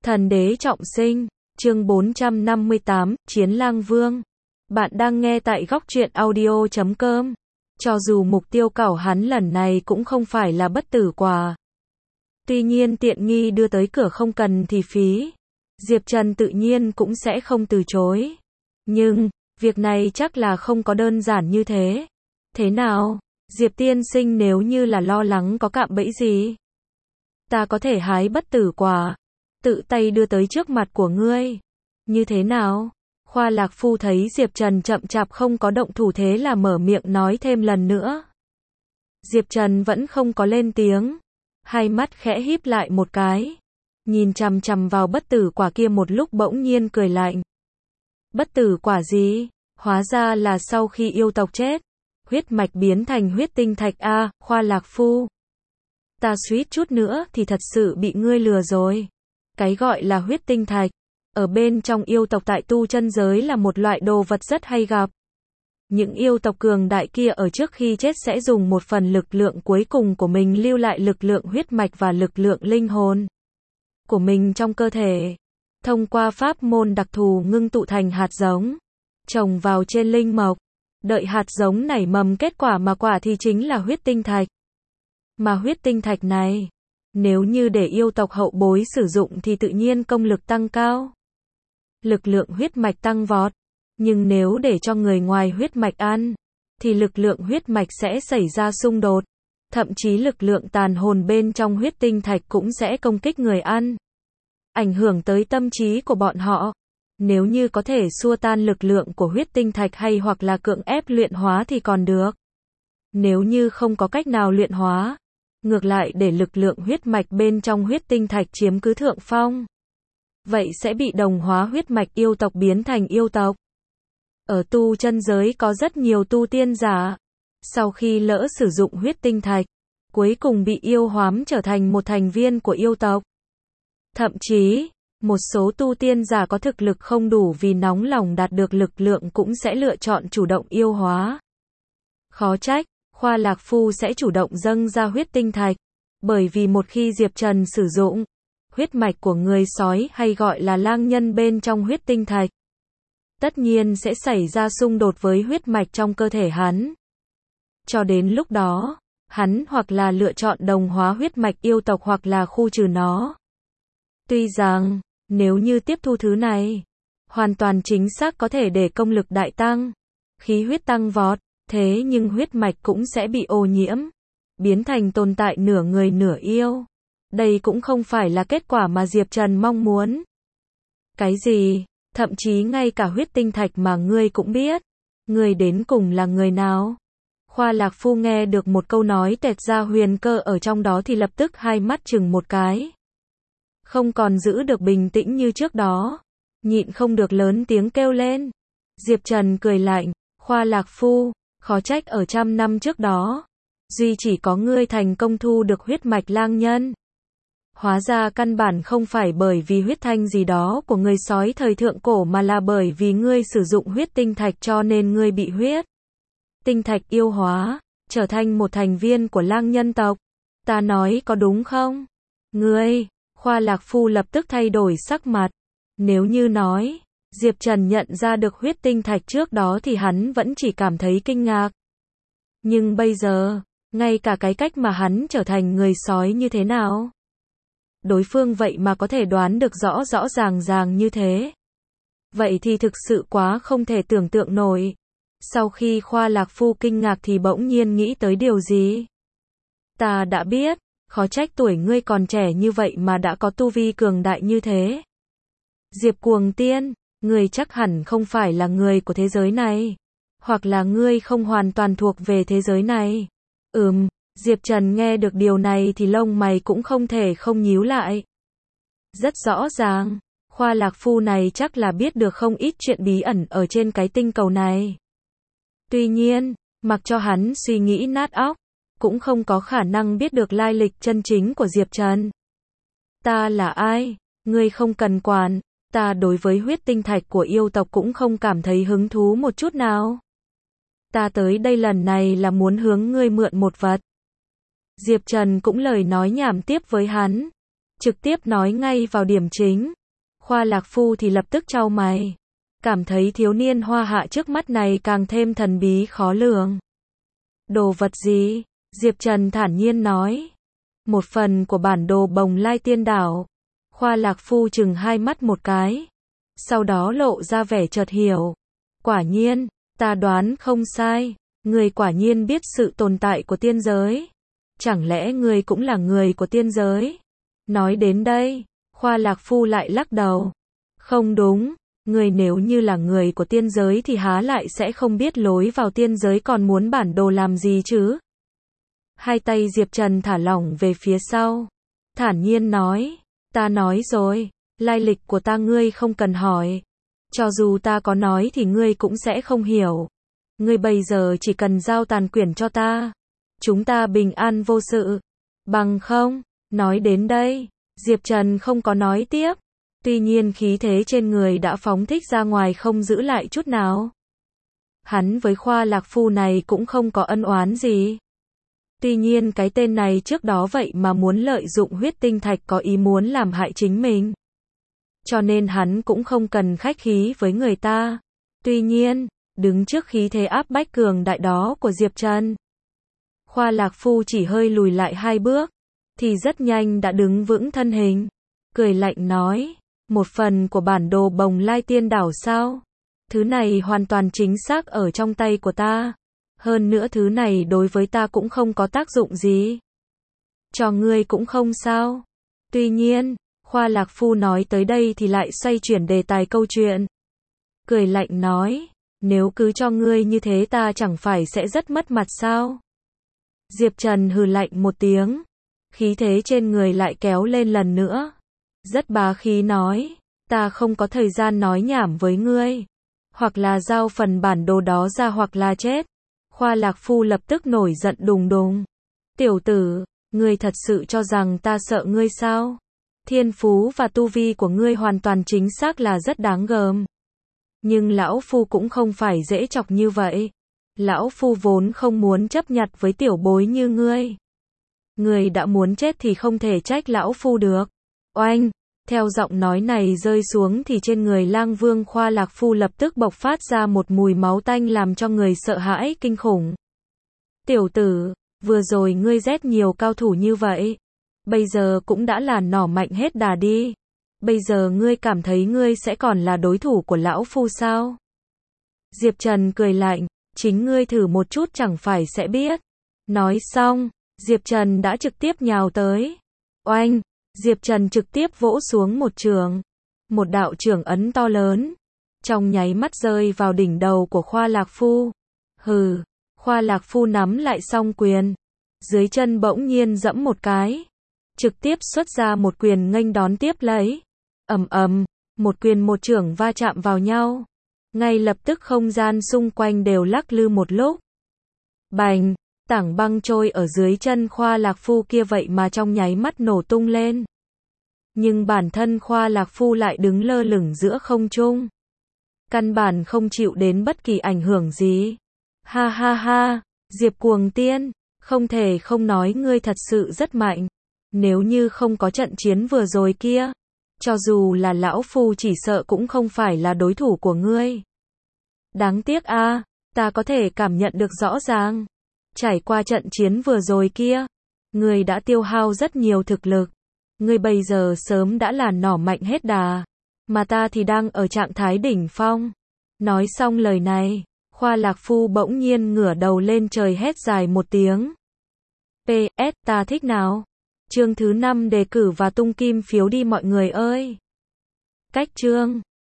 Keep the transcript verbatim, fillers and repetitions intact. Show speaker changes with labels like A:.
A: Thần đế trọng sinh, chương bốn trăm năm mươi tám, Chiến Lang Vương. Bạn đang nghe tại góc truyện audio chấm com. Cho dù mục tiêu cảo hắn lần này cũng không phải là bất tử quả. Tuy nhiên tiện nghi đưa tới cửa không cần thì phí. Diệp Trần tự nhiên cũng sẽ không từ chối. Nhưng, việc này chắc là không có đơn giản như thế. Thế nào? Diệp tiên sinh nếu như là lo lắng có cạm bẫy gì? Ta có thể hái bất tử quả, tự tay đưa tới trước mặt của ngươi. Như thế nào? Khoa Lạc Phu thấy Diệp Trần chậm chạp không có động thủ thế là mở miệng nói thêm lần nữa. Diệp Trần vẫn không có lên tiếng. Hai mắt khẽ híp lại một cái. Nhìn chằm chằm vào bất tử quả kia một lúc bỗng nhiên cười lạnh. Bất tử quả gì? Hóa ra là sau khi yêu tộc chết, huyết mạch biến thành huyết tinh thạch a, à, Khoa Lạc Phu. Ta suýt chút nữa thì thật sự bị ngươi lừa rồi. Cái gọi là huyết tinh thạch, ở bên trong yêu tộc tại tu chân giới là một loại đồ vật rất hay gặp. Những yêu tộc cường đại kia ở trước khi chết sẽ dùng một phần lực lượng cuối cùng của mình lưu lại lực lượng huyết mạch và lực lượng linh hồn của mình trong cơ thể. Thông qua pháp môn đặc thù ngưng tụ thành hạt giống, trồng vào trên linh mộc. Đợi hạt giống nảy mầm kết quả mà quả thì chính là huyết tinh thạch. Mà huyết tinh thạch này, nếu như để yêu tộc hậu bối sử dụng thì tự nhiên công lực tăng cao, lực lượng huyết mạch tăng vọt. Nhưng nếu để cho người ngoài huyết mạch ăn, thì lực lượng huyết mạch sẽ xảy ra xung đột. Thậm chí lực lượng tàn hồn bên trong huyết tinh thạch cũng sẽ công kích người ăn, ảnh hưởng tới tâm trí của bọn họ. Nếu như có thể xua tan lực lượng của huyết tinh thạch hay hoặc là cưỡng ép luyện hóa thì còn được. Nếu như không có cách nào luyện hóa, ngược lại để lực lượng huyết mạch bên trong huyết tinh thạch chiếm cứ thượng phong, vậy sẽ bị đồng hóa huyết mạch yêu tộc biến thành yêu tộc. Ở tu chân giới có rất nhiều tu tiên giả, sau khi lỡ sử dụng huyết tinh thạch, cuối cùng bị yêu hoám trở thành một thành viên của yêu tộc. Thậm chí, một số tu tiên giả có thực lực không đủ vì nóng lòng đạt được lực lượng cũng sẽ lựa chọn chủ động yêu hóa. Khó trách, Khoa Lạc Phu sẽ chủ động dâng ra huyết tinh thạch, bởi vì một khi Diệp Trần sử dụng huyết mạch của người sói hay gọi là lang nhân bên trong huyết tinh thạch, tất nhiên sẽ xảy ra xung đột với huyết mạch trong cơ thể hắn. Cho đến lúc đó, hắn hoặc là lựa chọn đồng hóa huyết mạch yêu tộc hoặc là khu trừ nó. Tuy rằng, nếu như tiếp thu thứ này, hoàn toàn chính xác có thể để công lực đại tăng, khí huyết tăng vọt, thế nhưng huyết mạch cũng sẽ bị ô nhiễm, biến thành tồn tại nửa người nửa yêu. Đây cũng không phải là kết quả mà Diệp Trần mong muốn. Cái gì? Thậm chí ngay cả huyết tinh thạch mà ngươi cũng biết. Ngươi đến cùng là người nào? Khoa Lạc Phu nghe được một câu nói tẹt ra huyền cơ ở trong đó thì lập tức hai mắt chừng một cái. Không còn giữ được bình tĩnh như trước đó, nhịn không được lớn tiếng kêu lên. Diệp Trần cười lạnh, Khoa Lạc Phu, khó trách ở trăm năm trước đó, duy chỉ có ngươi thành công thu được huyết mạch lang nhân. Hóa ra căn bản không phải bởi vì huyết thanh gì đó của người sói thời thượng cổ mà là bởi vì ngươi sử dụng huyết tinh thạch cho nên ngươi bị huyết tinh thạch yêu hóa, trở thành một thành viên của lang nhân tộc. Ta nói có đúng không? Ngươi, Khoa Lạc Phu lập tức thay đổi sắc mặt. Nếu như nói, Diệp Trần nhận ra được huyết tinh thạch trước đó thì hắn vẫn chỉ cảm thấy kinh ngạc. Nhưng bây giờ, ngay cả cái cách mà hắn trở thành người sói như thế nào, đối phương vậy mà có thể đoán được rõ rõ ràng ràng như thế. Vậy thì thực sự quá không thể tưởng tượng nổi. Sau khi Khoa Lạc Phu kinh ngạc thì bỗng nhiên nghĩ tới điều gì. Ta đã biết, khó trách tuổi ngươi còn trẻ như vậy mà đã có tu vi cường đại như thế. Diệp Cuồng Tiên, ngươi chắc hẳn không phải là người của thế giới này. Hoặc là ngươi không hoàn toàn thuộc về thế giới này. Ừm, Diệp Trần nghe được điều này thì lông mày cũng không thể không nhíu lại. Rất rõ ràng, Khoa Lạc Phu này chắc là biết được không ít chuyện bí ẩn ở trên cái tinh cầu này. Tuy nhiên, mặc cho hắn suy nghĩ nát óc, cũng không có khả năng biết được lai lịch chân chính của Diệp Trần. Ta là ai? Ngươi không cần quản, ta đối với huyết tinh thạch của yêu tộc cũng không cảm thấy hứng thú một chút nào. Ta tới đây lần này là muốn hướng ngươi mượn một vật. Diệp Trần cũng lời nói nhảm tiếp với hắn. trực tiếp nói ngay vào điểm chính. Khoa Lạc Phu thì lập tức chau mày, cảm thấy thiếu niên Hoa Hạ trước mắt này càng thêm thần bí khó lường. Đồ vật gì? Diệp Trần thản nhiên nói. Một phần của bản đồ Bồng Lai Tiên Đảo. Khoa Lạc Phu chừng hai mắt một cái, sau đó lộ ra vẻ chợt hiểu. Quả nhiên, ta đoán không sai, người quả nhiên biết sự tồn tại của tiên giới. Chẳng lẽ người cũng là người của tiên giới? Nói đến đây, Khoa Lạc Phu lại lắc đầu. Không đúng, người nếu như là người của tiên giới thì há lại sẽ không biết lối vào tiên giới, còn muốn bản đồ làm gì chứ? Hai tay Diệp Trần thả lỏng về phía sau, thản nhiên nói, ta nói rồi, lai lịch của ta ngươi không cần hỏi. Cho dù ta có nói thì ngươi cũng sẽ không hiểu. Ngươi bây giờ chỉ cần giao tàn quyển cho ta, chúng ta bình an vô sự. Bằng không, nói đến đây, Diệp Trần không có nói tiếp. Tuy nhiên khí thế trên người đã phóng thích ra ngoài không giữ lại chút nào. Hắn với Khoa Lạc Phu này cũng không có ân oán gì. Tuy nhiên cái tên này trước đó vậy mà muốn lợi dụng huyết tinh thạch, có ý muốn làm hại chính mình. Cho nên hắn cũng không cần khách khí với người ta. Tuy nhiên, đứng trước khí thế áp bách cường đại đó của Diệp Trần, Khoa Lạc Phu chỉ hơi lùi lại hai bước, thì rất nhanh đã đứng vững thân hình. Cười lạnh nói, một phần của bản đồ Bồng Lai Tiên Đảo sao? Thứ này hoàn toàn chính xác ở trong tay của ta. Hơn nữa thứ này đối với ta cũng không có tác dụng gì. Cho ngươi cũng không sao. Tuy nhiên, Khoa Lạc Phu nói tới đây thì lại xoay chuyển đề tài câu chuyện. Cười lạnh nói, nếu cứ cho ngươi như thế ta chẳng phải sẽ rất mất mặt sao? Diệp Trần hừ lạnh một tiếng, khí thế trên người lại kéo lên lần nữa. Rất bá khí nói, ta không có thời gian nói nhảm với ngươi. Hoặc là giao phần bản đồ đó ra hoặc là chết. Khoa Lạc Phu lập tức nổi giận đùng đùng. Tiểu tử, ngươi thật sự cho rằng ta sợ ngươi sao? Thiên phú và tu vi của ngươi hoàn toàn chính xác là rất đáng gờm. Nhưng lão Phu cũng không phải dễ chọc như vậy. Lão Phu vốn không muốn chấp nhặt với tiểu bối như ngươi. Ngươi đã muốn chết thì không thể trách lão Phu được. Oanh! Theo giọng nói này rơi xuống thì trên người Lang Vương Khoa Lạc Phu lập tức bộc phát ra một mùi máu tanh làm cho người sợ hãi kinh khủng. Tiểu tử, vừa rồi ngươi giết nhiều cao thủ như vậy, bây giờ cũng đã là nỏ mạnh hết đà đi. Bây giờ ngươi cảm thấy ngươi sẽ còn là đối thủ của lão Phu sao? Diệp Trần cười lạnh, chính ngươi thử một chút chẳng phải sẽ biết. Nói xong, Diệp Trần đã trực tiếp nhào tới. Oanh! Diệp Trần trực tiếp vỗ xuống một trường. Một đạo trưởng ấn to lớn, trong nháy mắt rơi vào đỉnh đầu của Khoa Lạc Phu. Hừ, Khoa Lạc Phu nắm lại song quyền, dưới chân bỗng nhiên giẫm một cái, trực tiếp xuất ra một quyền nghênh đón tiếp lấy. Ầm ầm, một quyền một chưởng va chạm vào nhau. Ngay lập tức không gian xung quanh đều lắc lư một lúc. Bành, tảng băng trôi ở dưới chân Khoa Lạc Phu kia vậy mà trong nháy mắt nổ tung lên. Nhưng bản thân Khoa Lạc Phu lại đứng lơ lửng giữa không trung. Căn bản không chịu đến bất kỳ ảnh hưởng gì. Ha ha ha, Diệp Cuồng Tiên, không thể không nói ngươi thật sự rất mạnh. Nếu như không có trận chiến vừa rồi kia, cho dù là lão Phu chỉ sợ cũng không phải là đối thủ của ngươi. Đáng tiếc a, à, ta có thể cảm nhận được rõ ràng. Trải qua trận chiến vừa rồi kia, ngươi đã tiêu hao rất nhiều thực lực. Ngươi bây giờ sớm đã là nỏ mạnh hết đà, mà ta thì đang ở trạng thái đỉnh phong. Nói xong lời này, Khoa Lạc Phu bỗng nhiên ngửa đầu lên trời hét dài một tiếng. pê ét ta thích nào? Chương thứ năm đề cử và tung kim phiếu đi mọi người ơi. Cách chương